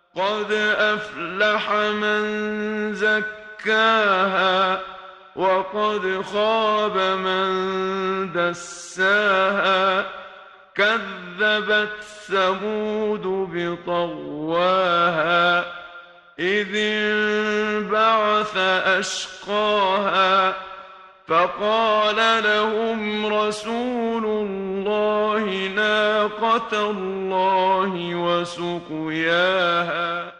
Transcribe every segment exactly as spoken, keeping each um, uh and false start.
قد أفلح من زكاها وقد خاب من دساها. كذبت ثمود بطغواها إذ انبعث أشقاها فقال لهم رسول الله ناقة الله وسقياها.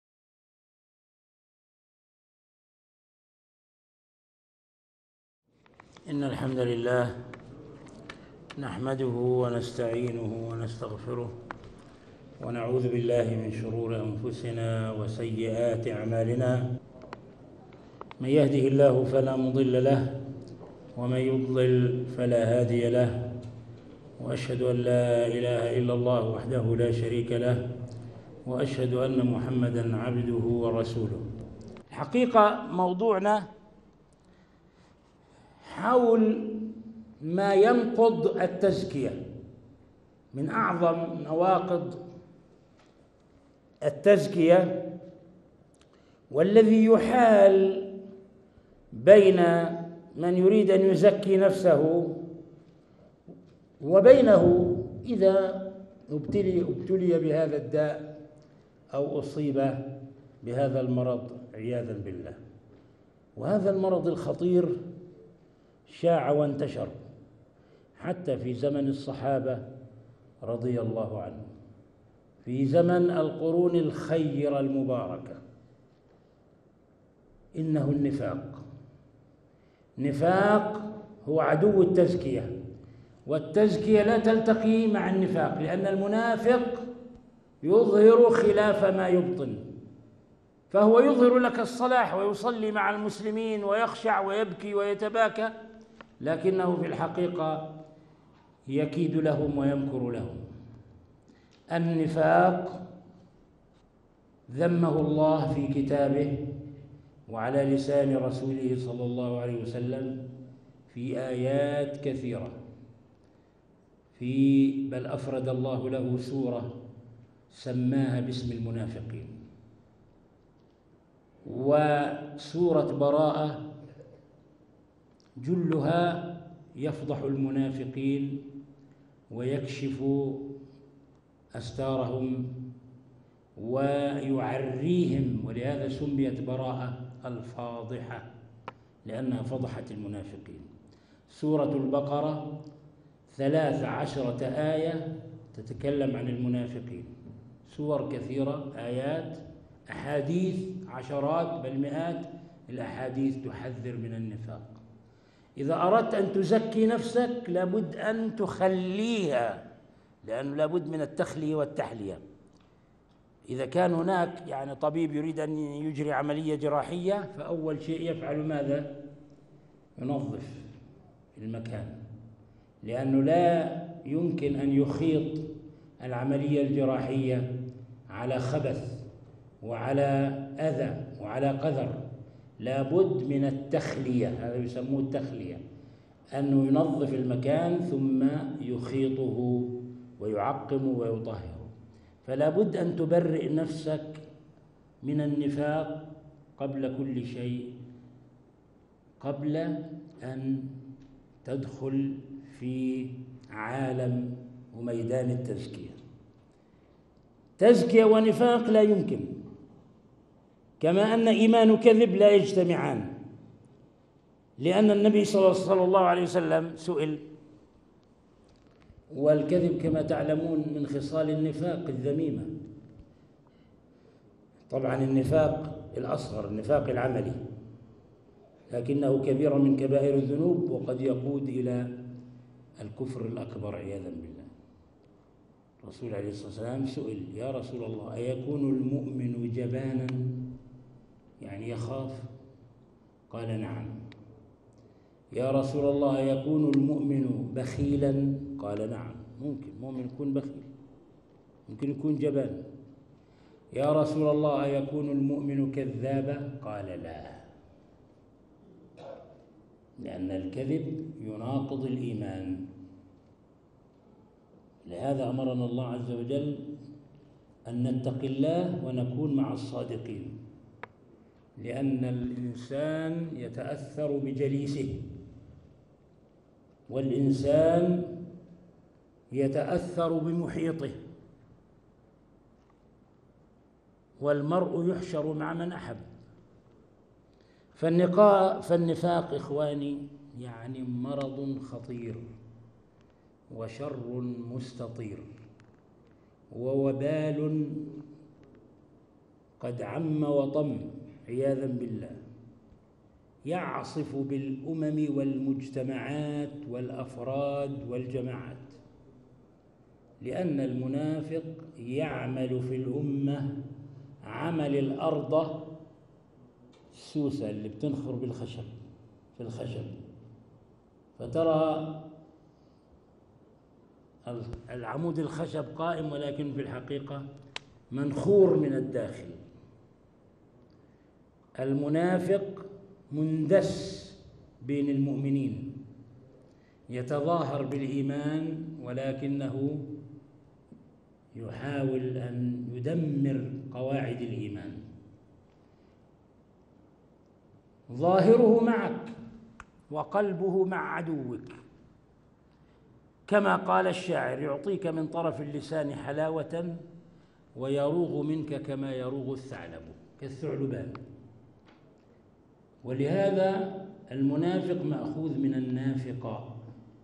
إن الحمد لله نحمده ونستعينه ونستغفره ونعوذ بالله من شرور أنفسنا وسيئات أعمالنا. من يهده الله فلا مضل له ومن يضلل فلا هادي له، وأشهد أن لا إله إلا الله وحده لا شريك له، وأشهد أن محمدًا عبده ورسوله. الحقيقة موضوعنا حول ما ينقض التزكية، من أعظم نواقض التزكية والذي يحال بين من يريد أن يزكي نفسه وبينه إذا ابتلي, ابتلي بهذا الداء أو أصيب بهذا المرض عياذا بالله. وهذا المرض الخطير شاع وانتشر حتى في زمن الصحابة رضي الله عنهم، في زمن القرون الخيرة المباركة. إنه النفاق. نفاق هو عدو التزكية، والتزكية لا تلتقي مع النفاق، لأن المنافق يظهر خلاف ما يبطن، فهو يظهر لك الصلاح ويصلي مع المسلمين ويخشع ويبكي ويتباكى، لكنه في الحقيقة يكيد لهم ويمكر لهم. النفاق ذمه الله في كتابه وعلى لسان رسوله صلى الله عليه وسلم في آيات كثيرة، في بل أفرد الله له سورة سماها باسم المنافقين. وسورة براءة جلها يفضح المنافقين ويكشف أستارهم ويعريهم، ولهذا سميت براءة الفاضحة لأنها فضحت المنافقين. سورة البقرة ثلاث عشرة آية تتكلم عن المنافقين، سور كثيرة، آيات، أحاديث عشرات بل مئات الأحاديث تحذر من النفاق. إذا أردت أن تزكي نفسك لابد أن تخليها، لأنه لابد من التخلية والتحلية. إذا كان هناك يعني طبيب يريد أن يجري عملية جراحية، فأول شيء يفعل ماذا؟ ينظف المكان، لأنه لا يمكن أن يخيط العملية الجراحية على خبث وعلى أذى وعلى قذر. لابد من التخلية، هذا يسموه التخلية، أنه ينظف المكان ثم يخيطه ويعقمه ويطهره. فلا بد أن تبرئ نفسك من النفاق قبل كل شيء، قبل أن تدخل في عالم وميدان التزكية. تزكية ونفاق لا يمكن، كما أن إيمان وكذب لا يجتمعان، لأن النبي صلى الله عليه وسلم سئل، والكذب كما تعلمون من خصال النفاق الذميمة. طبعا النفاق الأصغر، النفاق العملي، لكنه كبيرة من كبائر الذنوب وقد يقود إلى الكفر الأكبر عياذا بالله. الرسول عليه الصلاة والسلام سئل: يا رسول الله، أيكون المؤمن جبانا، يعني يخاف؟ قال: نعم. يا رسول الله، أيكون المؤمن بخيلا؟ قال: نعم، ممكن مؤمن يكون بخيل، ممكن يكون جبان. يا رسول الله، أيكون المؤمن كذابا؟ قال: لا، لأن الكذب يناقض الإيمان. لهذا أمرنا الله عز وجل أن نتقي الله ونكون مع الصادقين، لأن الإنسان يتأثر بجليسه، والإنسان يتأثر بمحيطه، والمرء يحشر مع من أحب. فالنفاق إخواني يعني مرض خطير وشر مستطير ووبال قد عم وطم عياذا بالله، يعصف بالأمم والمجتمعات والأفراد والجماعات، لأن المنافق يعمل في الأمة عمل الأرض السوسة اللي بتنخر بالخشب في الخشب، فترى العمود الخشب قائم ولكن في الحقيقة منخور من الداخل. المنافق مندس بين المؤمنين، يتظاهر بالإيمان ولكنه يحاول أن يدمر قواعد الإيمان. ظاهره معك وقلبه مع عدوك، كما قال الشاعر: يعطيك من طرف اللسان حلاوة ويروغ منك كما يروغ الثعلب، كالثعلبان. ولهذا المنافق مأخوذ من النافقة.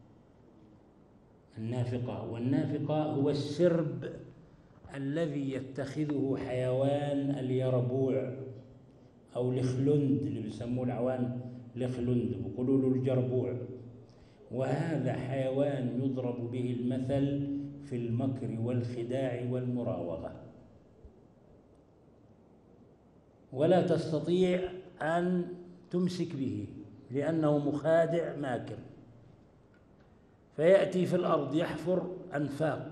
النافقة والنافقة هو السرب الذي يتخذه حيوان اليربوع أو الخلند، اللي بيسموه العوان الخلند، بيقولوا له الجربوع. وهذا حيوان يضرب به المثل في المكر والخداع والمراوغة، ولا تستطيع أن تمسك به لأنه مخادع ماكر. فيأتي في الأرض يحفر أنفاق،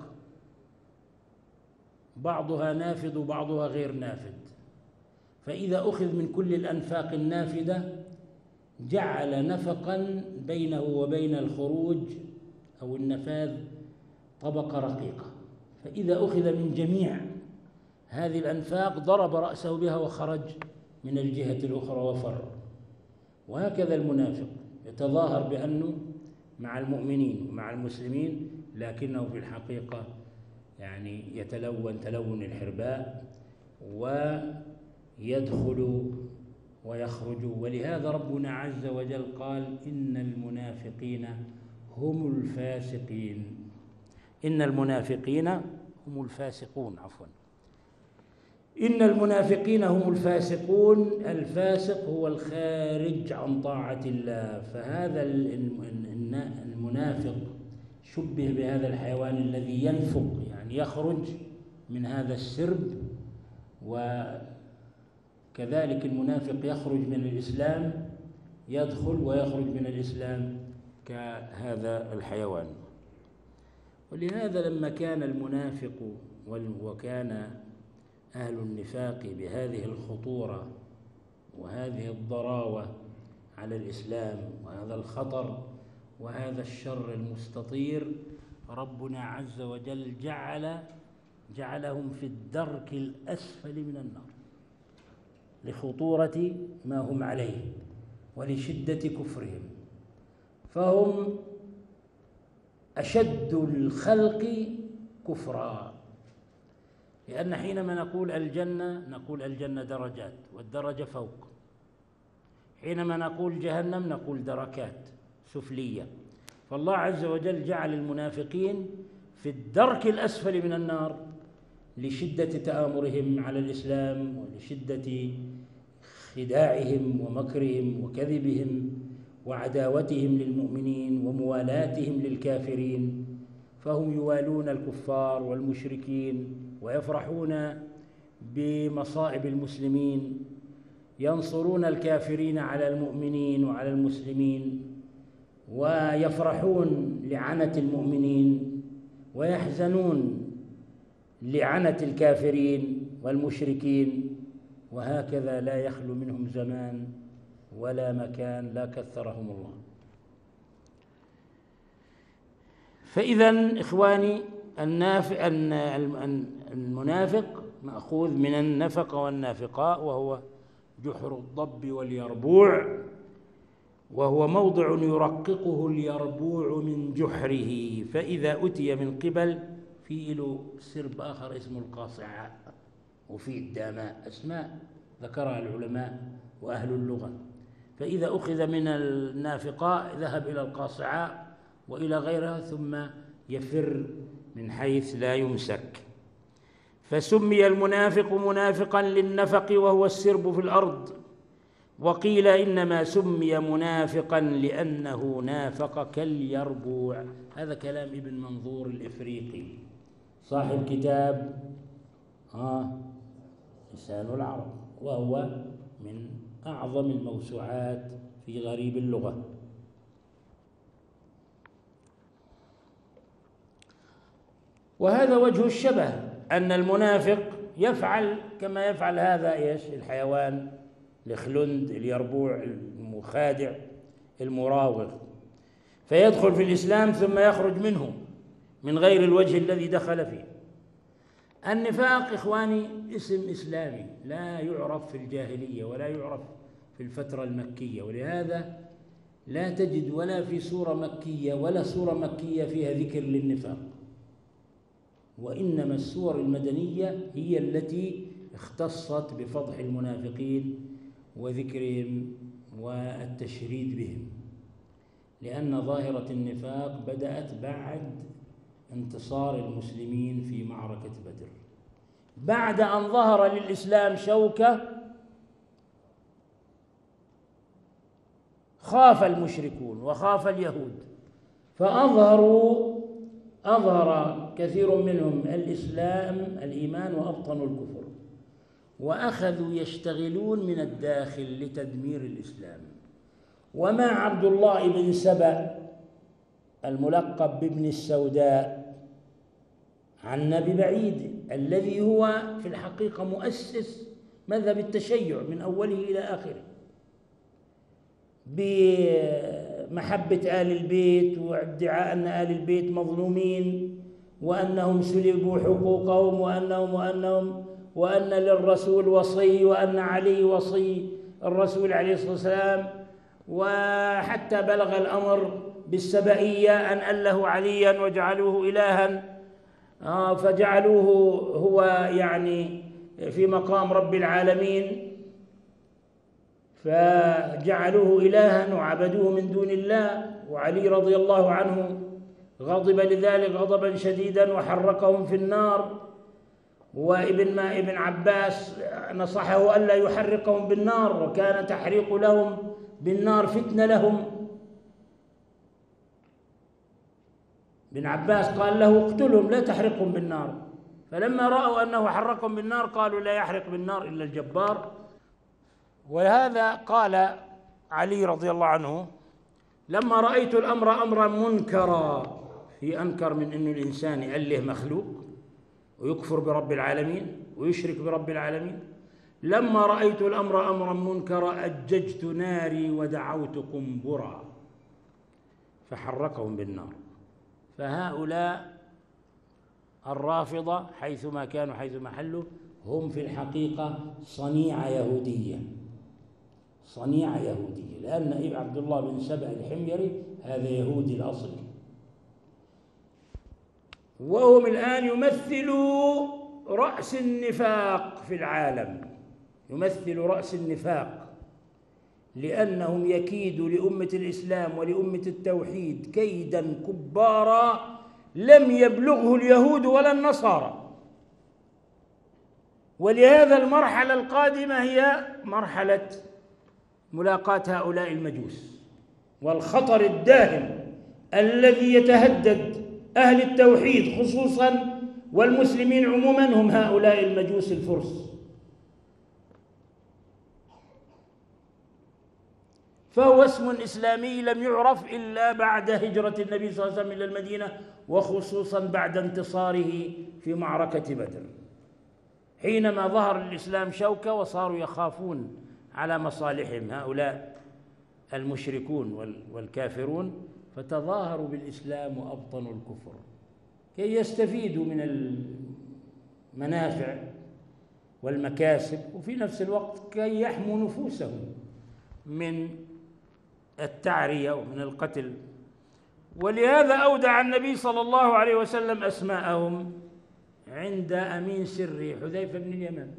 بعضها نافذ وبعضها غير نافذ، فإذا أخذ من كل الأنفاق النافذة جعل نفقا بينه وبين الخروج أو النفاذ طبقة رقيقة، فإذا أخذ من جميع هذه الأنفاق ضرب رأسه بها وخرج من الجهة الأخرى وفر. وهكذا المنافق يتظاهر بأنه مع المؤمنين ومع المسلمين، لكنه في الحقيقة يعني يتلون تلون الحرباء ويدخل ويخرج. ولهذا ربنا عز وجل قال: إن المنافقين هم الفاسقين. إن المنافقين هم الفاسقون عفوا إن المنافقين هم الفاسقون. الفاسق هو الخارج عن طاعة الله. فهذا المنافق شبه بهذا الحيوان الذي ينفق، يعني يخرج من هذا السرب، وكذلك المنافق يخرج من الإسلام، يدخل ويخرج من الإسلام كهذا الحيوان. ولهذا لما كان المنافق وكان أهل النفاق بهذه الخطورة وهذه الضراوة على الإسلام وهذا الخطر وهذا الشر المستطير، ربنا عز وجل جعل جعلهم في الدرك الأسفل من النار لخطورة ما هم عليه ولشدة كفرهم، فهم أشد الخلق كفرا. لأن حينما نقول الجنة نقول الجنة درجات، والدرجة فوق. حينما نقول جهنم نقول دركات سفلية. فالله عز وجل جعل المنافقين في الدرك الأسفل من النار لشدة تآمرهم على الإسلام ولشدة خداعهم ومكرهم وكذبهم وعداوتهم للمؤمنين وموالاتهم للكافرين. فهم يوالون الكفار والمشركين ويفرحون بمصائب المسلمين، ينصرون الكافرين على المؤمنين وعلى المسلمين، ويفرحون لعنة المؤمنين ويحزنون لعنة الكافرين والمشركين. وهكذا لا يخلو منهم زمان ولا مكان، لا كثرهم الله. فإذا إخواني، المنافق مأخوذ من النفق والنافقاء، وهو جحر الضب واليربوع، وهو موضع يرققه اليربوع من جحره، فإذا أتي من قبل في له سرب آخر اسمه القاصعاء وفي الداماء، أسماء ذكرها العلماء وأهل اللغة. فإذا أخذ من النافقاء ذهب إلى القاصعاء وإلى غيرها، ثم يفر من حيث لا يمسك. فسمي المنافق منافقا للنفق وهو السرب في الأرض، وقيل إنما سمي منافقا لأنه نافق كاليربوع. هذا كلام ابن منظور الإفريقي صاحب كتاب آه لسان العرب، وهو من أعظم الموسوعات في غريب اللغة. وهذا وجه الشبه، أن المنافق يفعل كما يفعل هذا إيش الحيوان الخلند اليربوع المخادع المراوغ، فيدخل في الإسلام ثم يخرج منه من غير الوجه الذي دخل فيه. النفاق إخواني اسم إسلامي لا يعرف في الجاهلية ولا يعرف في الفترة المكية، ولهذا لا تجد ولا في سورة مكية ولا سورة مكية فيها ذكر للنفاق، وإنما السور المدنية هي التي اختصت بفضح المنافقين وذكرهم والتشريد بهم، لأن ظاهرة النفاق بدأت بعد انتصار المسلمين في معركة بدر، بعد أن ظهر للإسلام شوكة خاف المشركون وخاف اليهود، فأظهروا أظهر كثير منهم الإسلام الإيمان وأبطنوا الكفر، وأخذوا يشتغلون من الداخل لتدمير الإسلام. وما عبد الله بن سبأ الملقب بابن السوداء عنا ببعيد، الذي هو في الحقيقة مؤسس مذهب التشيع من أوله إلى آخره، بمحبة آل البيت وادعاء أن آل البيت مظلومين وأنهم سلبوا حقوقهم وأنهم وأنهم وأن للرسول وصي وأن علي وصي الرسول عليه الصلاة والسلام، وحتى بلغ الأمر بالسبئية أن أله عليا وجعلوه إلها، فجعلوه هو يعني في مقام رب العالمين، فجعلوه إلها وعبدوه من دون الله. وعلي رضي الله عنه غضب لذلك غضبا شديدا وحرقهم في النار، وابن ما ابن عباس نصحه ألا يحرقهم بالنار، وكان تحريق لهم بالنار فتنة لهم. ابن عباس قال له اقتلهم لا تحرقهم بالنار، فلما رأوا أنه حرقهم بالنار قالوا لا يحرق بالنار إلا الجبار. وهذا قال علي رضي الله عنه لما رأيت الأمر أمرا منكرا، في أنكر من أن الإنسان يأله مخلوق ويكفر برب العالمين ويشرك برب العالمين، لما رأيت الأمر أمرا منكرا أججت ناري ودعوت قنبرا فحرقهم بالنار. فهؤلاء الرافضة حيثما كانوا حيثما حلوا هم في الحقيقة صنيعة يهودية، صنيعة يهودية، لأن عبد الله بن سبأ الحميري هذا يهودي الأصل، وهم الآن يمثلوا رأس النفاق في العالم، يمثل رأس النفاق، لأنهم يكيدوا لأمة الإسلام ولأمة التوحيد كيدا كبارا لم يبلغه اليهود ولا النصارى. ولهذا المرحلة القادمة هي مرحلة ملاقاة هؤلاء المجوس، والخطر الداهم الذي يتهدد أهل التوحيد خصوصا والمسلمين عموما هم هؤلاء المجوس الفرس. فهو اسم إسلامي لم يعرف إلا بعد هجرة النبي صلى الله عليه وسلم إلى المدينة، وخصوصا بعد انتصاره في معركة بدر، حينما ظهر الإسلام شوكة وصاروا يخافون على مصالحهم هؤلاء المشركون والكافرون، فتظاهروا بالإسلام وأبطنوا الكفر كي يستفيدوا من المنافع والمكاسب، وفي نفس الوقت كي يحموا نفوسهم من التعرية ومن القتل. ولهذا أودع النبي صلى الله عليه وسلم أسماءهم عند أمين سره حذيفة بن اليمان،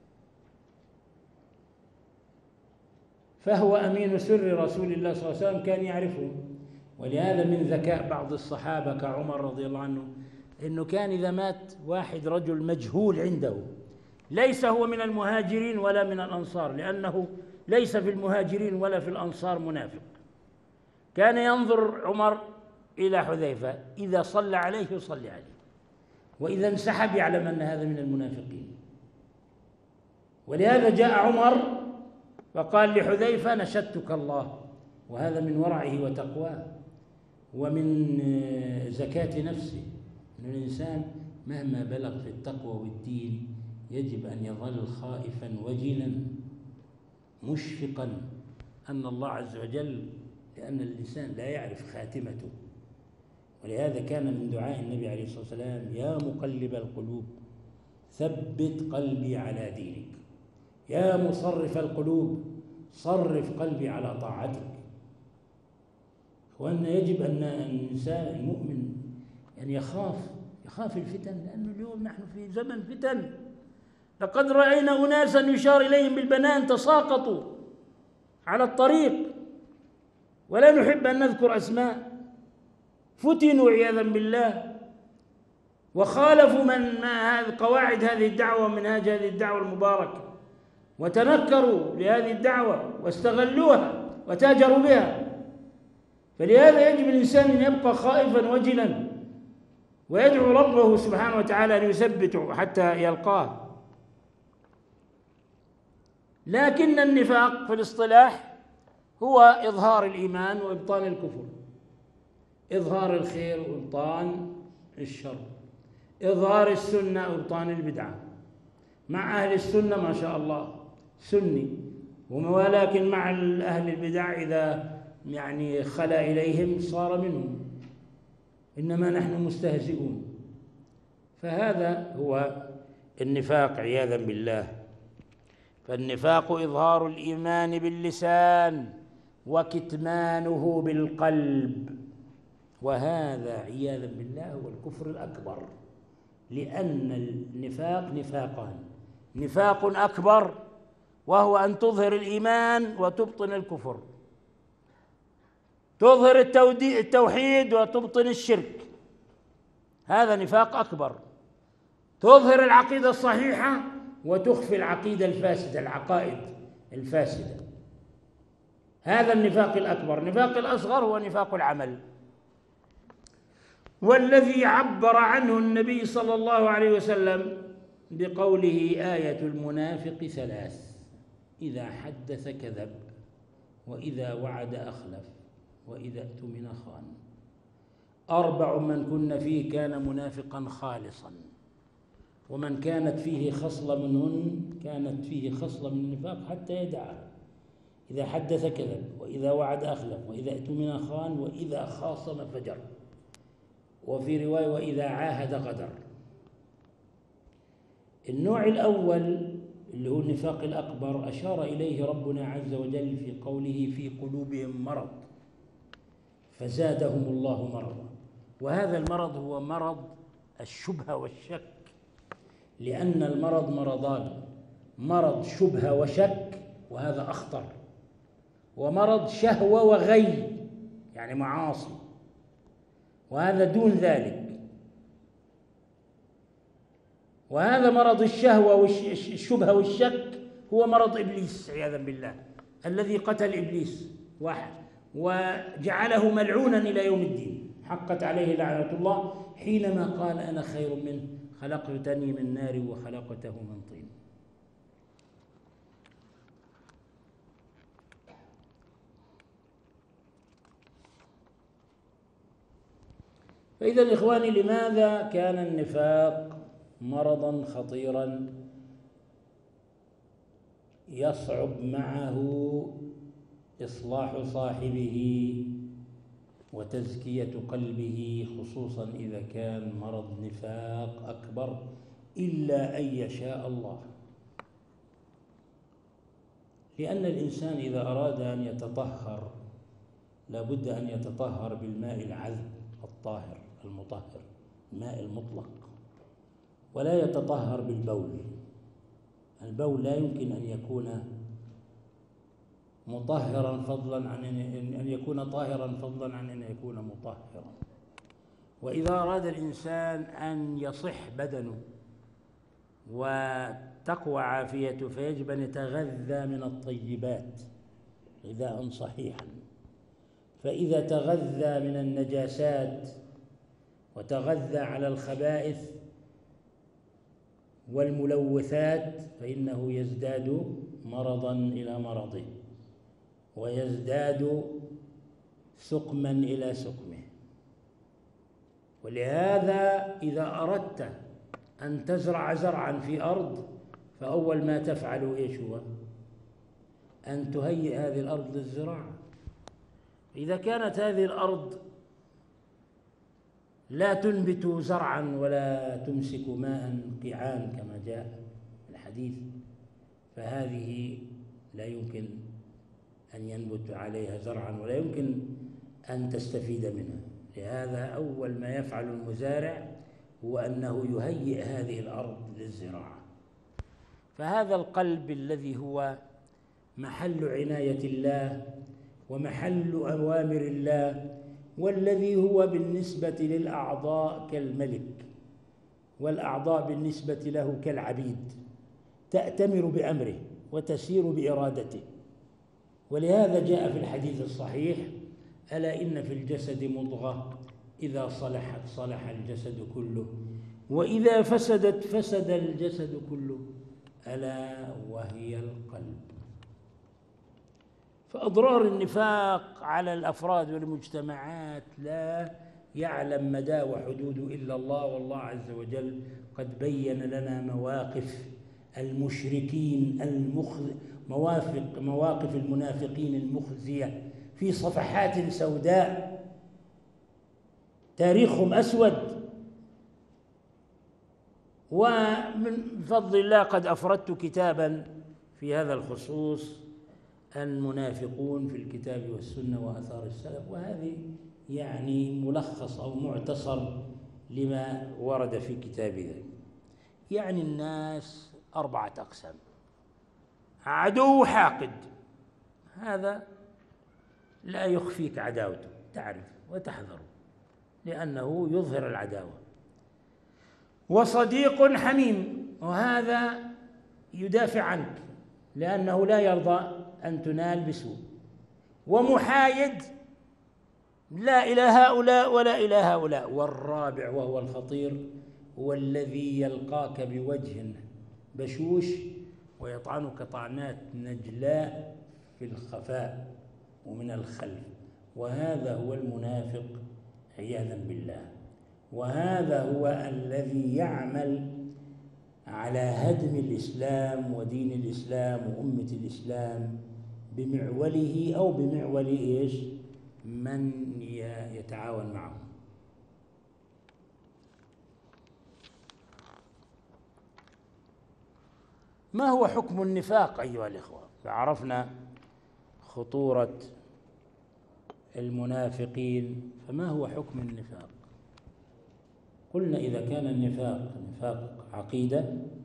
فهو أمين سر رسول الله صلى الله عليه وسلم، كان يعرفه. ولهذا من ذكاء بعض الصحابة كعمر رضي الله عنه إنه كان إذا مات واحد رجل مجهول عنده، ليس هو من المهاجرين ولا من الأنصار، لأنه ليس في المهاجرين ولا في الأنصار منافق، كان ينظر عمر إلى حذيفة إذا صلى عليه يصلي عليه، وإذا انسحب يعلم أن هذا من المنافقين. ولهذا جاء عمر فقال لحذيفة: نشدتك الله. وهذا من ورعه وتقواه ومن زكاة نفسه، أن الإنسان مهما بلغ في التقوى والدين يجب أن يظل خائفا وجلا مشفقا أن الله عز وجل، لأن الإنسان لا يعرف خاتمته. ولهذا كان من دعاء النبي عليه الصلاة والسلام: يا مقلب القلوب ثبت قلبي على دينك، يا مصرف القلوب صرف قلبي على طاعتك. وأن يجب أن الإنسان المؤمن أن يخاف يخاف الفتن، لأنه اليوم نحن في زمن فتن. لقد رأينا أناسا يشار إليهم بالبنان تساقطوا على الطريق، ولا نحب أن نذكر أسماء، فتنوا عياذا بالله وخالفوا من ما قواعد هذه الدعوة ومنهاج هذه الدعوة المباركة، وتنكروا لهذه الدعوة واستغلوها وتاجروا بها. فلهذا يجب الإنسان أن يبقى خائفا وجلا ويدعو ربه سبحانه وتعالى أن يثبته حتى يلقاه. لكن النفاق في الاصطلاح هو إظهار الإيمان وإبطان الكفر، إظهار الخير وإبطان الشر، إظهار السنة وإبطان البدعة. مع أهل السنة ما شاء الله سني، ولكن مع أهل البدع إذا يعني خلا إليهم صار منهم، إنما نحن مستهزئون. فهذا هو النفاق عياذا بالله. فالنفاق إظهار الإيمان باللسان وكتمانه بالقلب، وهذا عياذا بالله هو الكفر الأكبر، لأن النفاق نفاقان: نفاق أكبر وهو أن تظهر الإيمان وتبطن الكفر، تظهر التوحيد وتبطن الشرك، هذا نفاق أكبر. تظهر العقيدة الصحيحة وتخفي العقيدة الفاسدة، العقائد الفاسدة، هذا النفاق الأكبر. النفاق الأصغر هو نفاق العمل، والذي عبر عنه النبي صلى الله عليه وسلم بقوله: آية المنافق ثلاث: إذا حدث كذب، وإذا وعد أخلف، وإذا اؤتمن خان. أربع من كن فيه كان منافقا خالصا، ومن كانت فيه خصلة منهن كانت فيه خصلة من النفاق حتى يدعها: إذا حدث كذب، وإذا وعد أخلف، وإذا اؤتمن خان، وإذا خاصم فجر، وفي رواية: وإذا عاهد غدر. النوع الأول اللي هو النفاق الأكبر أشار إليه ربنا عز وجل في قوله: في قلوبهم مرض فزادهم الله مرضا. وهذا المرض هو مرض الشبهة والشك، لأن المرض مرضان: مرض شبهة وشك وهذا أخطر، ومرض شهوة وغي يعني معاصي وهذا دون ذلك. وهذا مرض الشهوة والشبهة والشك هو مرض إبليس عياذا بالله، الذي قتل إبليس واحد وجعله ملعونا إلى يوم الدين، حقت عليه لعنة الله حينما قال: أنا خير منه خلقتني من نار وخلقته من طين. فإذا إخواني، لماذا كان النفاق مرضا خطيرا يصعب معه إصلاح صاحبه وتزكية قلبه، خصوصا إذا كان مرض نفاق أكبر، إلا أن يشاء الله لأن الإنسان إذا أراد أن يتطهر لابد أن يتطهر بالماء العذب الطاهر المطهر، الماء المطلق، ولا يتطهر بالبول. البول لا يمكن أن يكون مطهرا فضلا عن أن يكون طاهرا فضلا عن أن يكون مطهرا. وإذا أراد الإنسان أن يصح بدنه وتقوى عافيته فيجب أن يتغذى من الطيبات غذاء صحيحا. فإذا تغذى من النجاسات وتغذى على الخبائث والملوثات فإنه يزداد مرضا إلى مرضه ويزداد سقما إلى سقمه. ولهذا إذا أردت أن تزرع زرعا في أرض فأول ما تفعل إيش هو؟ أن تهيئ هذه الأرض للزراعة. إذا كانت هذه الأرض لا تنبت زرعا ولا تمسك ماء قيعان كما جاء في الحديث فهذه لا يمكن أن ينبت عليها زرعا ولا يمكن أن تستفيد منها. لهذا أول ما يفعل المزارع هو أنه يهيئ هذه الأرض للزراعة. فهذا القلب الذي هو محل عناية الله ومحل أوامر الله، والذي هو بالنسبة للأعضاء كالملك والأعضاء بالنسبة له كالعبيد، تأتمر بأمره وتسير بإرادته. ولهذا جاء في الحديث الصحيح: ألا إن في الجسد مضغة إذا صلحت صلح الجسد كله وإذا فسدت فسد الجسد كله ألا وهي القلب. فأضرار النفاق على الأفراد والمجتمعات لا يعلم مدى وحدود إلا الله، والله عز وجل قد بين لنا مواقف المشركين المخ... موافق مواقف المنافقين المخزية في صفحات سوداء، تاريخهم أسود. ومن فضل الله قد أفردت كتابا في هذا الخصوص، المنافقون في الكتاب والسنة وآثار السلف، وهذه يعني ملخص أو معتصر لما ورد في كتاب ذلك. يعني الناس أربعة أقسام: عدو حاقد، هذا لا يخفيك عداوته، تعرف وتحذره لأنه يظهر العداوة. وصديق حميم، وهذا يدافع عنك لأنه لا يرضى أن تنال بسوء. ومحايد، لا إلى هؤلاء ولا إلى هؤلاء. والرابع وهو الخطير هو الذي يلقاك بوجه بشوش ويطعنك طعنات نجلاء في الخفاء ومن الخلف، وهذا هو المنافق عياذا بالله. وهذا هو الذي يعمل على هدم الإسلام ودين الإسلام وأمة الإسلام بمعوله أو بمعول إيش من يتعاون معه. ما هو حكم النفاق أيها الإخوة؟ فعرفنا خطورة المنافقين، فما هو حكم النفاق؟ قلنا إذا كان النفاق نفاق عقيدة،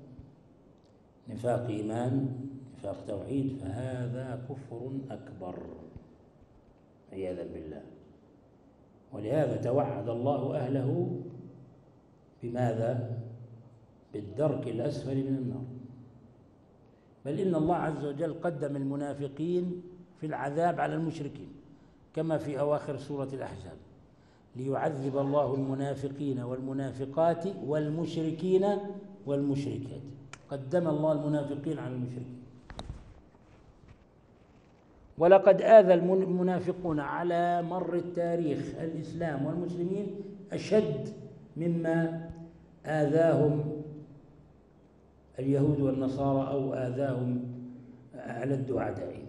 نفاق إيمان، نفاق توحيد، فهذا كفر أكبر عياذا بالله. ولهذا توعد الله أهله بماذا؟ بالدرك الأسفل من النار. بل إن الله عز وجل قدم المنافقين في العذاب على المشركين كما في أواخر سورة الأحزاب: ليعذب الله المنافقين والمنافقات والمشركين والمشركات. قدم الله المنافقين على المشركين. ولقد آذى المنافقون على مر التاريخ الإسلام والمسلمين أشد مما آذاهم اليهود والنصارى أو آذاهم ألد أعدائهم.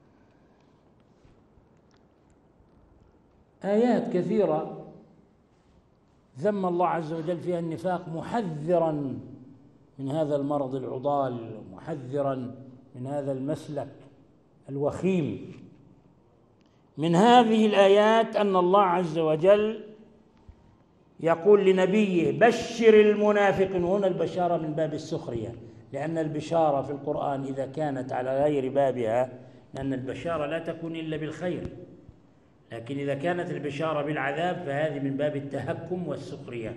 آيات كثيرة ذم الله عز وجل فيها النفاق، محذرا من هذا المرض العضال، محذرا من هذا المسلك الوخيم من هذه الآيات أن الله عز وجل يقول لنبيه بشر المنافقين. هنا البشارة من باب السخرية، لأن البشارة في القرآن إذا كانت على غير بابها، لأن البشارة لا تكون إلا بالخير، لكن إذا كانت البشارة بالعذاب فهذه من باب التهكم والسخرية.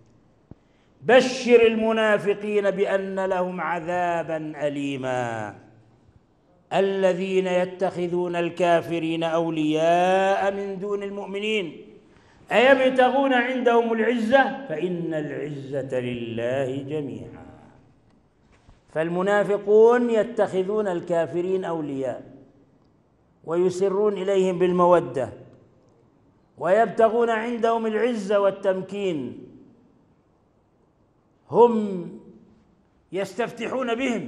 بشر المنافقين بأن لهم عذابا أليما الذين يتخذون الكافرين أولياء من دون المؤمنين أيبتغون عندهم العزة فإن العزة لله جميعا. فالمنافقون يتخذون الكافرين أولياء ويسرون إليهم بالمودة ويبتغون عندهم العزة والتمكين، هم يستفتحون بهم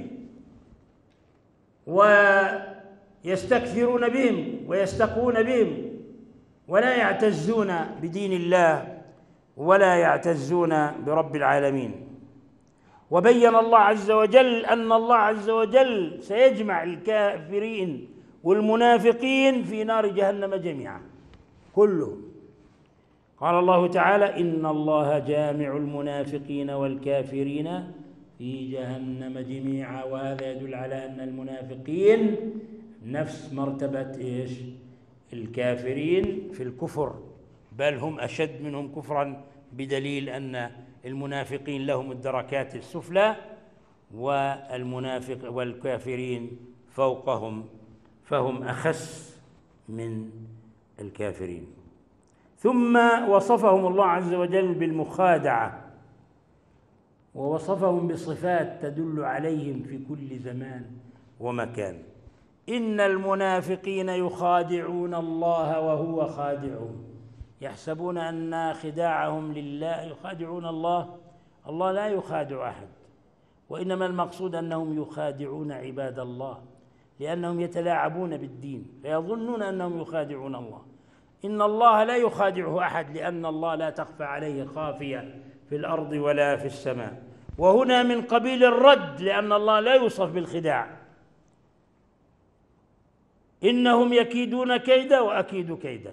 ويستكثرون بهم ويستقون بهم ولا يعتزون بدين الله ولا يعتزون برب العالمين. وبين الله عز وجل أن الله عز وجل سيجمع الكافرين والمنافقين في نار جهنم جميعا كلهم. قال الله تعالى إن الله جامع المنافقين والكافرين في جهنم جميعا. وهذا يدل على أن المنافقين نفس مرتبة إيش؟ الكافرين في الكفر، بل هم أشد منهم كفرا، بدليل أن المنافقين لهم الدركات السفلى والمنافق والكافرين فوقهم، فهم أخس من الكافرين. ثم وصفهم الله عز وجل بالمخادعة ووصفهم بصفات تدل عليهم في كل زمان ومكان. إن المنافقين يخادعون الله وهو خادعهم يحسبون أن خداعهم لله. يخادعون الله، الله لا يخادع أحد، وإنما المقصود أنهم يخادعون عباد الله لأنهم يتلاعبون بالدين فيظنون أنهم يخادعون الله. إن الله لا يخادعه أحد لأن الله لا تخفى عليه خافية في الأرض ولا في السماء. وهنا من قبيل الرد لأن الله لا يوصف بالخداع. إنهم يكيدون كيدا وأكيد كيدا،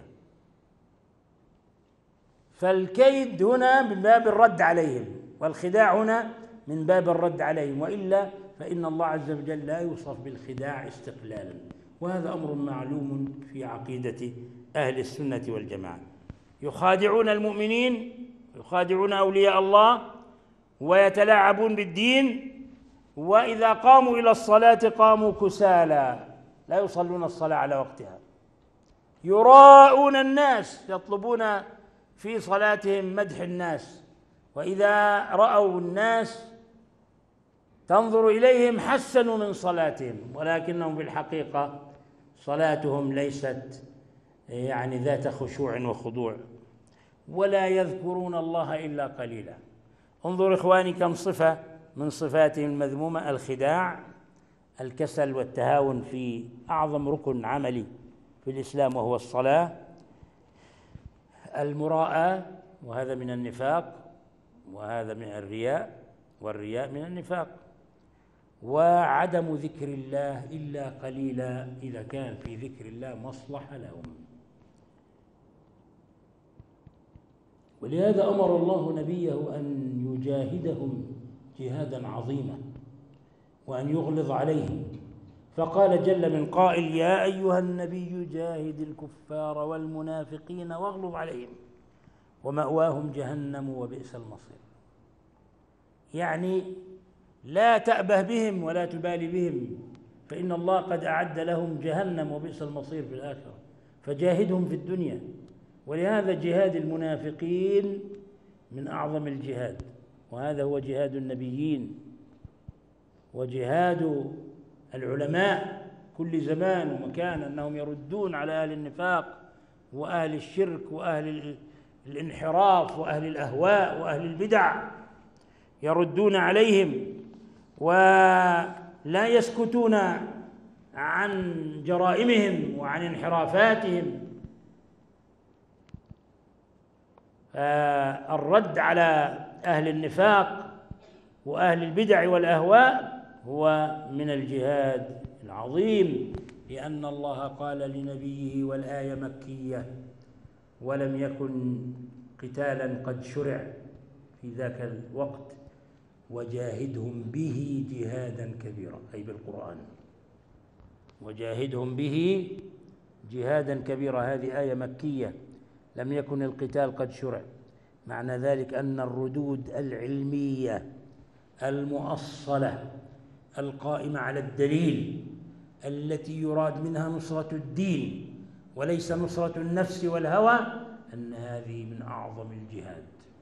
فالكيد هنا من باب الرد عليهم والخداع هنا من باب الرد عليهم، وإلا فإن الله عز وجل لا يوصف بالخداع استقلالا. وهذا أمر معلوم في عقيدة أهل السنة والجماعة. يخادعون المؤمنين، يخادعون أولياء الله ويتلاعبون بالدين، وإذا قاموا إلى الصلاة قاموا كسالى لا يصلون الصلاة على وقتها، يراءون الناس، يطلبون في صلاتهم مدح الناس، وإذا رأوا الناس تنظر إليهم حسنوا من صلاتهم، ولكنهم بالحقيقة صلاتهم ليست يعني ذات خشوع وخضوع، ولا يذكرون الله إلا قليلا. انظر إخواني كم صفة من صفاتهم المذمومة: الخداع، الكسل والتهاون في أعظم ركن عملي في الإسلام وهو الصلاة، المراءة وهذا من النفاق، وهذا من الرياء والرياء من النفاق، وعدم ذكر الله إلا قليلا إذا كان في ذكر الله مصلحة لهم. ولهذا أمر الله نبيه أن يجاهدهم جهادا عظيما وأن يغلظ عليهم، فقال جل من قائل: يا أيها النبي جاهد الكفار والمنافقين واغلظ عليهم ومأواهم جهنم وبئس المصير. يعني لا تأبه بهم ولا تبالي بهم، فإن الله قد أعد لهم جهنم وبئس المصير في الآخرة، فجاهدهم في الدنيا. ولهذا جهاد المنافقين من أعظم الجهاد، وهذا هو جهاد النبيين وجهاد العلماء كل زمان ومكان، أنهم يردون على أهل النفاق وأهل الشرك وأهل الانحراف وأهل الأهواء وأهل البدع، يردون عليهم ولا يسكتون عن جرائمهم وعن انحرافاتهم. الرد على أهل النفاق وأهل البدع والأهواء هو من الجهاد العظيم لأن الله قال لنبيه والآية مكية ولم يكن قتالا قد شرع في ذاك الوقت وجاهدهم به جهادا كبيرا، أي بالقرآن، وجاهدهم به جهادا كبيرا. هذه آية مكية لم يكن القتال قد شرع. معنى ذلك أن الردود العلمية المؤصلة القائمة على الدليل التي يراد منها نصرة الدين وليس نصرة النفس والهوى، أن هذه من أعظم الجهاد،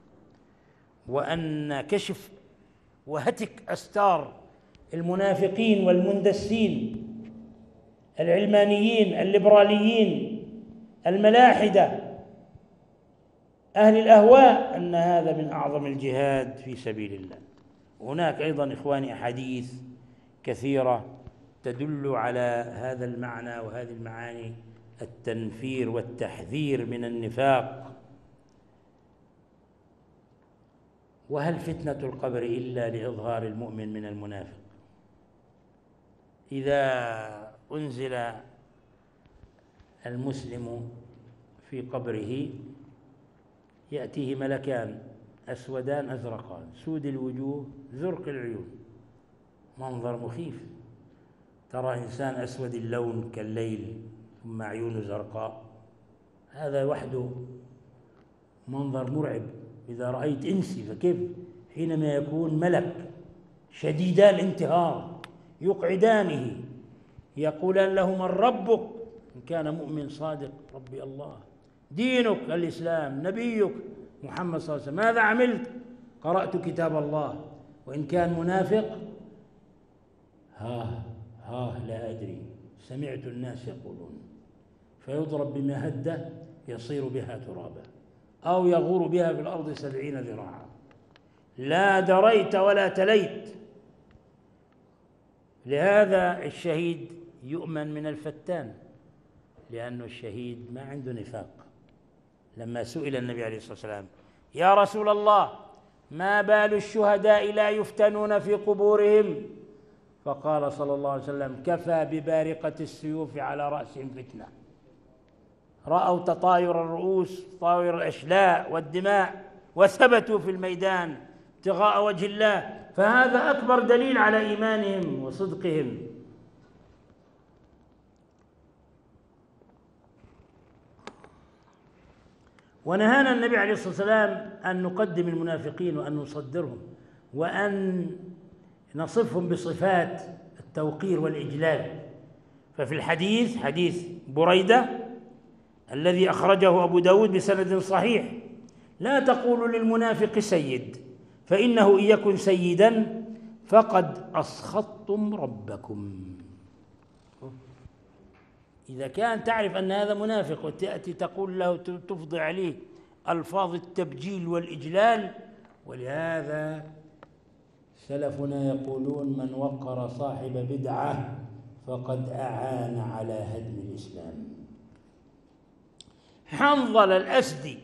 وأن كشف وهتك أستار المنافقين والمندسين العلمانيين الليبراليين الملاحدة أهل الأهواء أن هذا من أعظم الجهاد في سبيل الله. هناك أيضا إخواني أحاديث كثيرة تدل على هذا المعنى وهذه المعاني، التنفير والتحذير من النفاق. وهل فتنة القبر إلا لإظهار المؤمن من المنافق؟ إذا أنزل المسلم في قبره يأتيه ملكان أسودان أزرقان سود الوجوه زرق العيون، منظر مخيف. ترى إنسان أسود اللون كالليل ثم عيونه زرقاء، هذا وحده منظر مرعب. إذا رأيت إنسي فكيف حينما يكون ملك شديدا الانتهار يقعدانه يقولان له من ربك إن كان مؤمن صادق ربي الله، دينك الإسلام، نبيك محمد صلى الله عليه وسلم، ماذا عملت؟ قرأت كتاب الله. وإن كان منافق ها ها لا أدري سمعت الناس يقولون، فيضرب بمهدة يصير بها ترابا أو يغور بها في الأرض سبعين ذراعا، لا دريت ولا تليت. لهذا الشهيد يؤمن من الفتان، لأنه الشهيد ما عنده نفاق. لما سئل النبي عليه الصلاة والسلام يا رسول الله ما بال الشهداء لا يفتنون في قبورهم، فقال صلى الله عليه وسلم كفى ببارقة السيوف على رأسهم فتنة. رأوا تطاير الرؤوس تطاير الأشلاء والدماء وثبتوا في الميدان ابتغاء وجه الله، فهذا أكبر دليل على إيمانهم وصدقهم. ونهانا النبي عليه الصلاة والسلام أن نقدم المنافقين وأن نصدرهم وأن نصفهم بصفات التوقير والإجلال. ففي الحديث حديث بريدة الذي أخرجه أبو داود بسند صحيح لا تقولوا للمنافق سيد فإنه إن يكن سيدا فقد أسخطتم ربكم. إذا كان تعرف أن هذا منافق وتأتي تقول له تفضي عليه ألفاظ التبجيل والإجلال. ولهذا سلفنا يقولون من وقر صاحب بدعة فقد أعان على هدم الإسلام. حنظلة الأسدي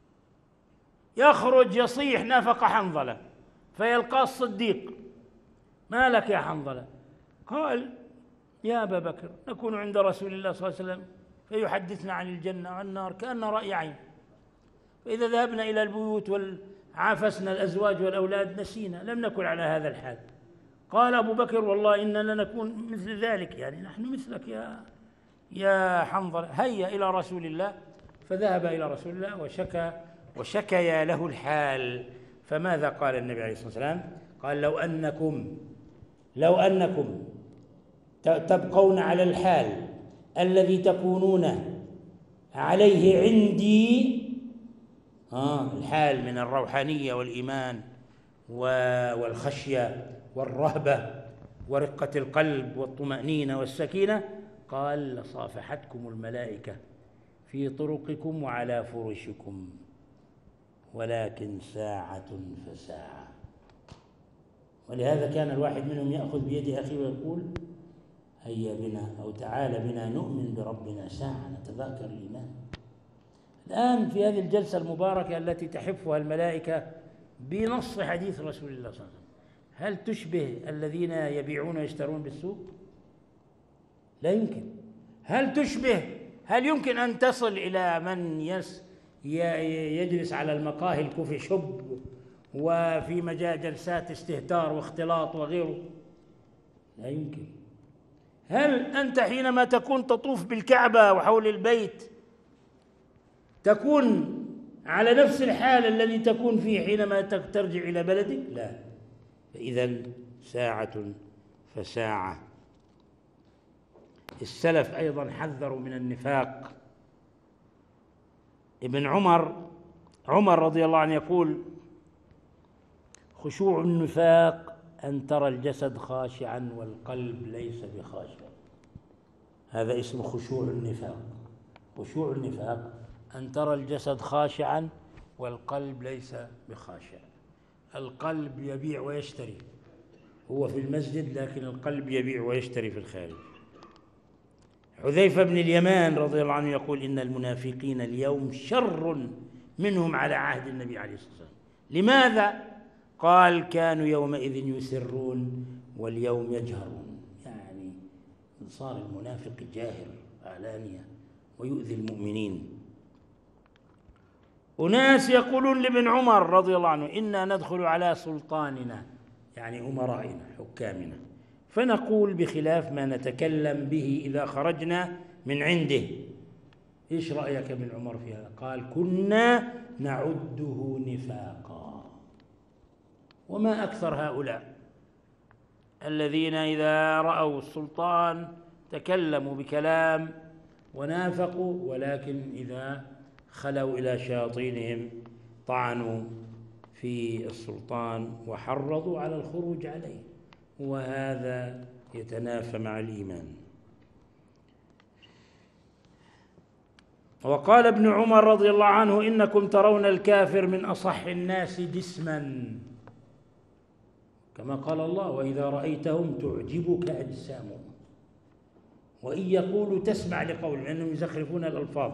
يخرج يصيح نافق حنظلة فيلقى الصديق ما لك يا حنظلة؟ قال يا أبا بكر نكون عند رسول الله صلى الله عليه وسلم فيحدثنا عن الجنة والنار كأن رأي عين، فإذا ذهبنا إلى البيوت وعافسنا الأزواج والأولاد نسينا، لم نكن على هذا الحال. قال أبو بكر والله إننا نكون مثل ذلك، يعني نحن مثلك يا يا حنظلة، هيا إلى رسول الله. فذهب إلى رسول الله وشكى وشكيا له الحال. فماذا قال النبي عليه الصلاة والسلام؟ قال لو أنكم لو أنكم تبقون على الحال الذي تكونون عليه عندي، آه الحال من الروحانية والإيمان والخشية والرهبة ورقة القلب والطمأنينة والسكينة، قال لصافحتكم الملائكة في طرقكم وعلى فرشكم ولكن ساعة فساعة. ولهذا كان الواحد منهم يأخذ بيد أخيه ويقول هيا بنا أو تعال بنا نؤمن بربنا ساعة نتذاكر الإيمان. الآن في هذه الجلسة المباركة التي تحفها الملائكة بنص حديث رسول الله صلى الله عليه وسلم، هل تشبه الذين يبيعون ويشترون بالسوق؟ لا يمكن. هل تشبه هل يمكن أن تصل إلى من يس يجلس على المقاهي الكوفي شوب وفي مجال جلسات استهتار واختلاط وغيره؟ لا يمكن. هل أنت حينما تكون تطوف بالكعبة وحول البيت تكون على نفس الحال الذي تكون فيه حينما ترجع إلى بلدك؟ لا. فإذا ساعة فساعة. السلف أيضا حذروا من النفاق. ابن عمر عمر رضي الله عنه يقول: خشوع النفاق أن ترى الجسد خاشعا والقلب ليس بخاشع. هذا اسم خشوع النفاق. خشوع النفاق أن ترى الجسد خاشعا والقلب ليس بخاشع. القلب يبيع ويشتري، هو في المسجد لكن القلب يبيع ويشتري في الخارج. حذيفة بن اليمان رضي الله عنه يقول: إن المنافقين اليوم شر منهم على عهد النبي عليه الصلاة والسلام. لماذا؟ قال: كانوا يومئذ يسرون واليوم يجهرون. يعني صار المنافق جاهر علانية ويؤذي المؤمنين. أناس يقولون لابن عمر رضي الله عنه: إنا ندخل على سلطاننا، يعني أمرائنا حكامنا، فنقول بخلاف ما نتكلم به إذا خرجنا من عنده. إيش رأيك ابن عمر في هذا؟ قال: كنا نعده نفاقا. وما أكثر هؤلاء الذين إذا رأوا السلطان تكلموا بكلام ونافقوا، ولكن إذا خلوا إلى شياطينهم طعنوا في السلطان وحرضوا على الخروج عليه، وهذا يتنافى مع الإيمان. وقال ابن عمر رضي الله عنه: إنكم ترون الكافر من أصح الناس جسما، كما قال الله: وإذا رأيتهم تعجبك أجسامهم وإن يقولوا تسمع لقول، لأنهم يزخرفون الألفاظ.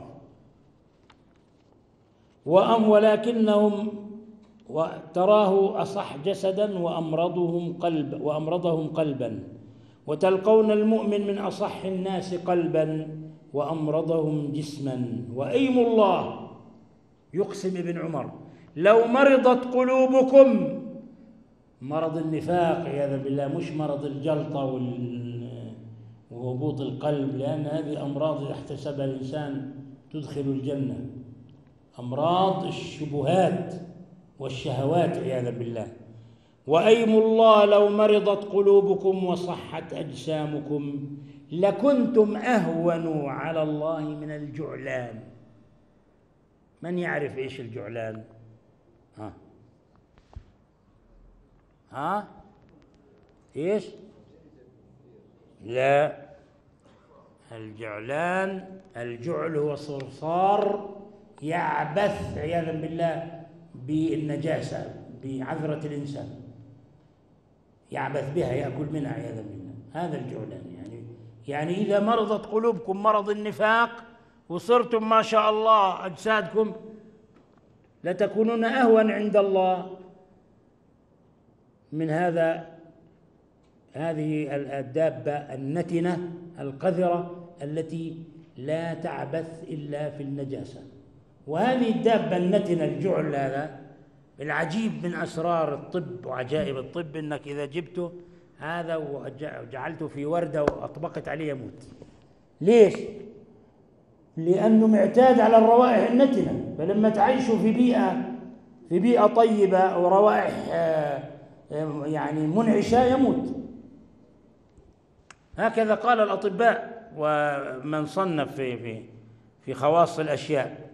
وأم ولكنهم وتراه أصح جسدا وأمرضهم قلب وأمرضهم قلبا، وتلقون المؤمن من أصح الناس قلبا وأمرضهم جسما. وأيم الله، يقسم ابن عمر، لو مرضت قلوبكم، مرض النفاق عياذا بالله، مش مرض الجلطة وهبوط القلب، لأن هذه أمراض إذا احتسبها الإنسان تدخل الجنة، أمراض الشبهات والشهوات عياذا بالله. وأيم الله لو مرضت قلوبكم وصحت أجسامكم لكنتم أهون على الله من الجعلان. من يعرف إيش الجعلان؟ ها ها إيش؟ لا، الجعلان الجعل هو صرصار يعبث عياذا بالله بالنجاسة، بعذرة الإنسان، يعبث بها، يأكل منها عياذا بالله. هذا الجعلان. يعني يعني إذا مرضت قلوبكم مرض النفاق وصرتم ما شاء الله أجسادكم لتكونون أهون عند الله من هذا هذه الدابة النتنة القذرة التي لا تعبث إلا في النجاسة. وهذه الدابة النتنة الجعل هذا العجيب من أسرار الطب وعجائب الطب، إنك إذا جبته هذا وجعلته في وردة وأطبقت عليه يموت. ليش؟ لأنه معتاد على الروائح النتنة، فلما تعيشوا في بيئة في بيئة طيبة وروائح يعني منعشة يموت. هكذا قال الأطباء ومن صنف في في في خواص الأشياء.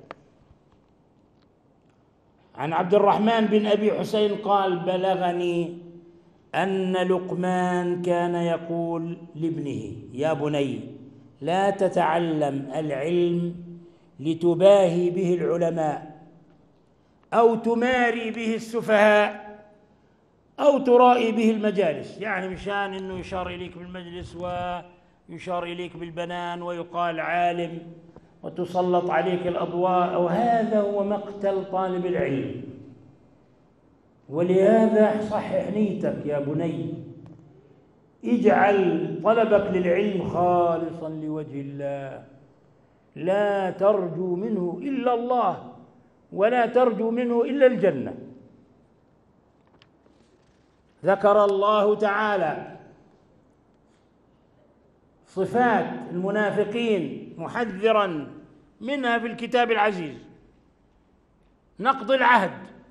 عن عبد الرحمن بن أبي حسين قال: بلغني أن لقمان كان يقول لابنه: يا بني لا تتعلم العلم لتباهي به العلماء أو تماري به السفهاء أو ترائي به المجالس. يعني مشان إنه يشار إليك بالمجلس ويشار إليك بالبنان ويقال عالم وتسلط عليك الأضواء، وهذا هو مقتل طالب العلم. ولهذا صحح نيتك يا بني، اجعل طلبك للعلم خالصا لوجه الله، لا ترجو منه إلا الله ولا ترجو منه إلا الجنة. ذكر الله تعالى صفات المنافقين محذرا منها في الكتاب العزيز، نقض العهد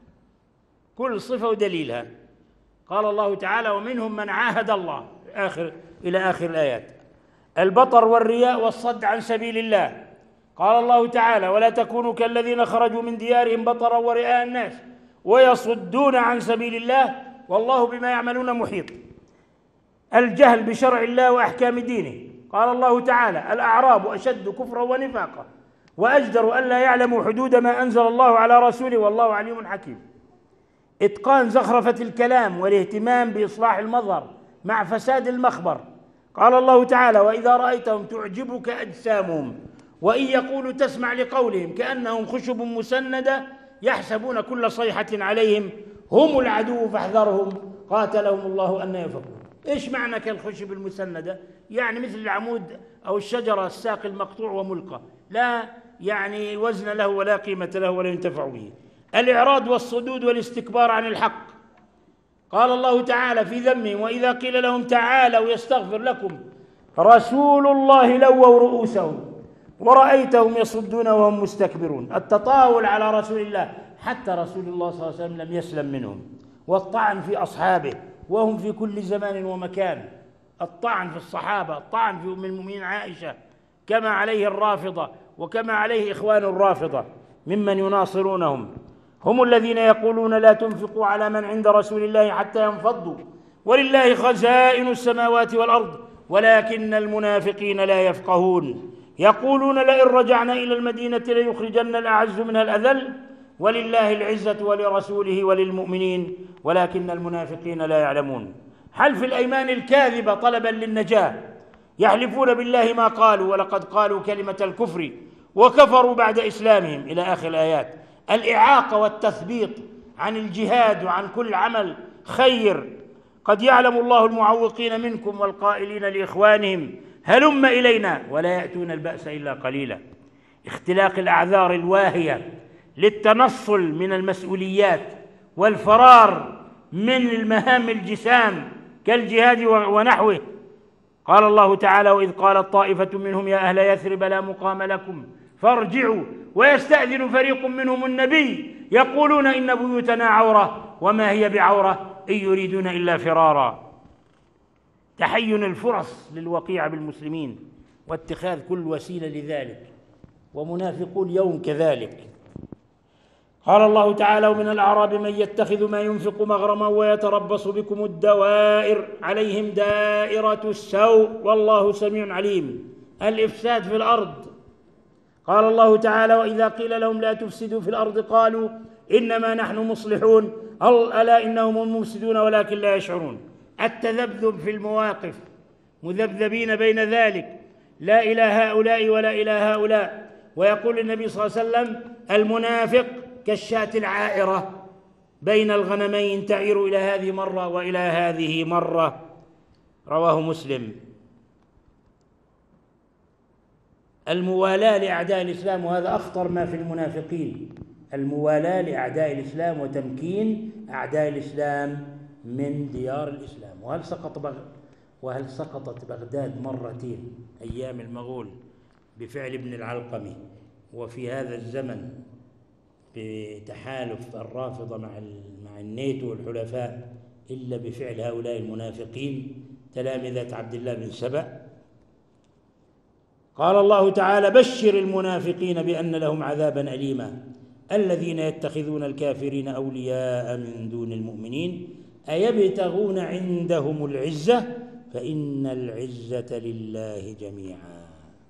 كل صفة ودليلها. قال الله تعالى: ومنهم من عاهد الله، آخر إلى آخر الآيات. البطر والرياء والصد عن سبيل الله. قال الله تعالى: ولا تكونوا كالذين خرجوا من ديارهم بطرا ورئاء الناس ويصدون عن سبيل الله والله بما يعملون محيط. الجهل بشرع الله وأحكام دينه. قال الله تعالى: الأعراب أشد كفرا ونفاقا وأجدر ألا يعلموا حدود ما أنزل الله على رسوله والله عليم حكيم. إتقان زخرفة الكلام والاهتمام بإصلاح المظهر مع فساد المخبر. قال الله تعالى: وإذا رأيتهم تعجبك أجسامهم وإن يقولوا تسمع لقولهم كأنهم خشب مسندة يحسبون كل صيحة عليهم هم العدو فاحذرهم قاتلهم الله أن يفكون. إيش معنى كالخشب المسندة؟ يعني مثل العمود أو الشجرة الساق المقطوع وملقى، لا يعني وزن له ولا قيمة له ولا ينتفع به. الإعراض والصدود والاستكبار عن الحق. قال الله تعالى في ذمهم: وإذا قيل لهم تعالوا يستغفر لكم رسول الله لووا رؤوسهم ورأيتهم يصدون وهم مستكبرون. التطاول على رسول الله، حتى رسول الله صلى الله عليه وسلم لم يسلم منهم. والطعن في أصحابه وهم في كل زمان ومكان. الطعن في الصحابة، الطعن في أم المؤمنين عائشة، كما عليه الرافضة وكما عليه إخوان الرافضة ممن يناصرونهم. هم الذين يقولون: لا تنفقوا على من عند رسول الله حتى ينفضوا ولله خزائن السماوات والأرض ولكن المنافقين لا يفقهون. يقولون: لئن رجعنا إلى المدينة ليخرجن الأعز منها الأذل ولله العزة ولرسوله وللمؤمنين ولكن المنافقين لا يعلمون. حلف الأيمان الكاذبة طلبا للنجاة. يحلفون بالله ما قالوا ولقد قالوا كلمة الكفر وكفروا بعد إسلامهم إلى آخر الآيات. الإعاقة والتثبيط عن الجهاد وعن كل عمل خير. قد يعلم الله المعوقين منكم والقائلين لإخوانهم هلم إلينا ولا يأتون البأس إلا قليلا. اختلاق الأعذار الواهية للتنصل من المسؤوليات والفرار من المهام الجسام كالجهاد ونحوه. قال الله تعالى: وإذ قالت طائفة منهم يا أهل يثرب لا مقام لكم فارجعوا ويستأذن فريق منهم النبي يقولون إن بيوتنا عورة وما هي بعورة إن يريدون إلا فرارا. تحين الفرص للوقيع بالمسلمين واتخاذ كل وسيلة لذلك، ومنافقو اليوم كذلك. قال الله تعالى: ومن الأعراب من يتخذ ما ينفق مغرما ويتربص بكم الدوائر عليهم دائرة السوء والله سميع عليم. الإفساد في الأرض. قال الله تعالى: وإذا قيل لهم لا تفسدوا في الأرض قالوا إنما نحن مصلحون ألا إنهم المفسدون ولكن لا يشعرون. التذبذب في المواقف، مذبذبين بين ذلك، لا إلى هؤلاء ولا إلى هؤلاء. ويقول النبي صلى الله عليه وسلم: المنافق كالشاة العائرة بين الغنمين تعير إلى هذه مرة وإلى هذه مرة. رواه مسلم. الموالاة لأعداء الإسلام، وهذا أخطر ما في المنافقين، الموالاة لأعداء الإسلام وتمكين أعداء الإسلام من ديار الإسلام. وهل سقط بغ... وهل سقطت بغداد مرتين أيام المغول بفعل ابن العلقمي، وفي هذا الزمن بتحالف الرافضة مع مع الناتو والحلفاء إلا بفعل هؤلاء المنافقين تلامذة عبد الله بن سبأ. قال الله تعالى: بشر المنافقين بأن لهم عذابا أليما الذين يتخذون الكافرين أولياء من دون المؤمنين أيبتغون عندهم العزة فإن العزة لله جميعا.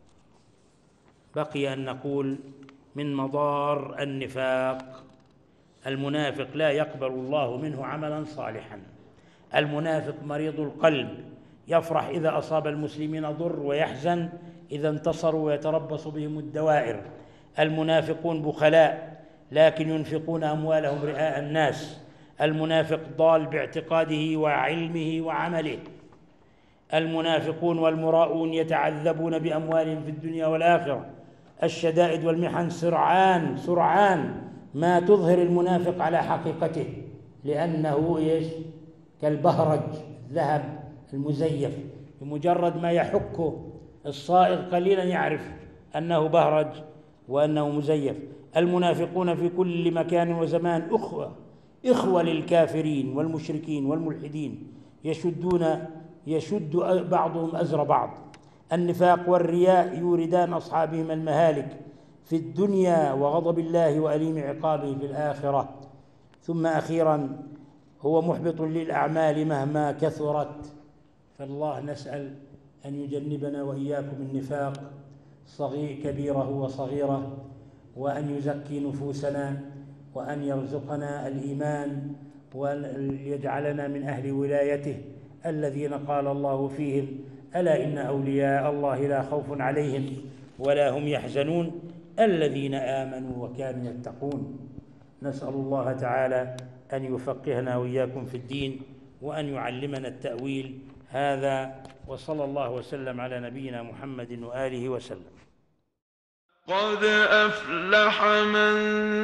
بقي أن نقول من مضار النفاق: المنافق لا يقبل الله منه عملا صالحا. المنافق مريض القلب، يفرح إذا أصاب المسلمين ضر ويحزن إذا انتصروا ويتربص بهم الدوائر. المنافقون بخلاء لكن ينفقون أموالهم رئاء الناس. المنافق ضال باعتقاده وعلمه وعمله. المنافقون والمراؤون يتعذبون بأموالهم في الدنيا والآخرة. الشدائد والمحن سرعان سرعان ما تظهر المنافق على حقيقته، لأنه إيش؟ كالبهرج الذهب المزيف، بمجرد ما يحكه الصائغ قليلا يعرف أنه بهرج وأنه مزيف. المنافقون في كل مكان وزمان أخوة إخوة للكافرين والمشركين والملحدين، يشدون يشد بعضهم أزر بعض. النفاق والرياء يوردان أصحابهم المهالك في الدنيا وغضب الله وأليم عقابه في الآخرة. ثم أخيرا هو محبط للأعمال مهما كثرت، فالله نسأل أن يجنبنا وإياكم النفاق صغير كبيره وصغيره، وأن يزكي نفوسنا، وأن يرزقنا الإيمان، وأن يجعلنا من أهل ولايته الذين قال الله فيهم: ألا إن أولياء الله لا خوف عليهم ولا هم يحزنون الذين آمنوا وكانوا يتقون. نسأل الله تعالى أن يفقهنا وإياكم في الدين، وأن يعلمنا التأويل. هذا وصلى الله وسلم على نبينا محمد وآله وسلم. قد أفلح من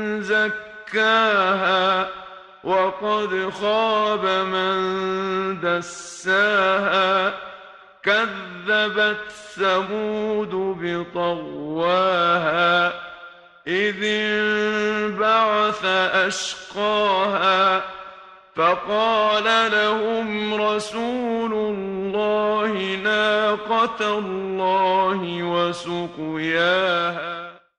زكاها وقد خاب من دساها. كذبت ثمود بطغواها إذ انبعث أشقاها فقال لهم رسول الله ناقة الله وسقياها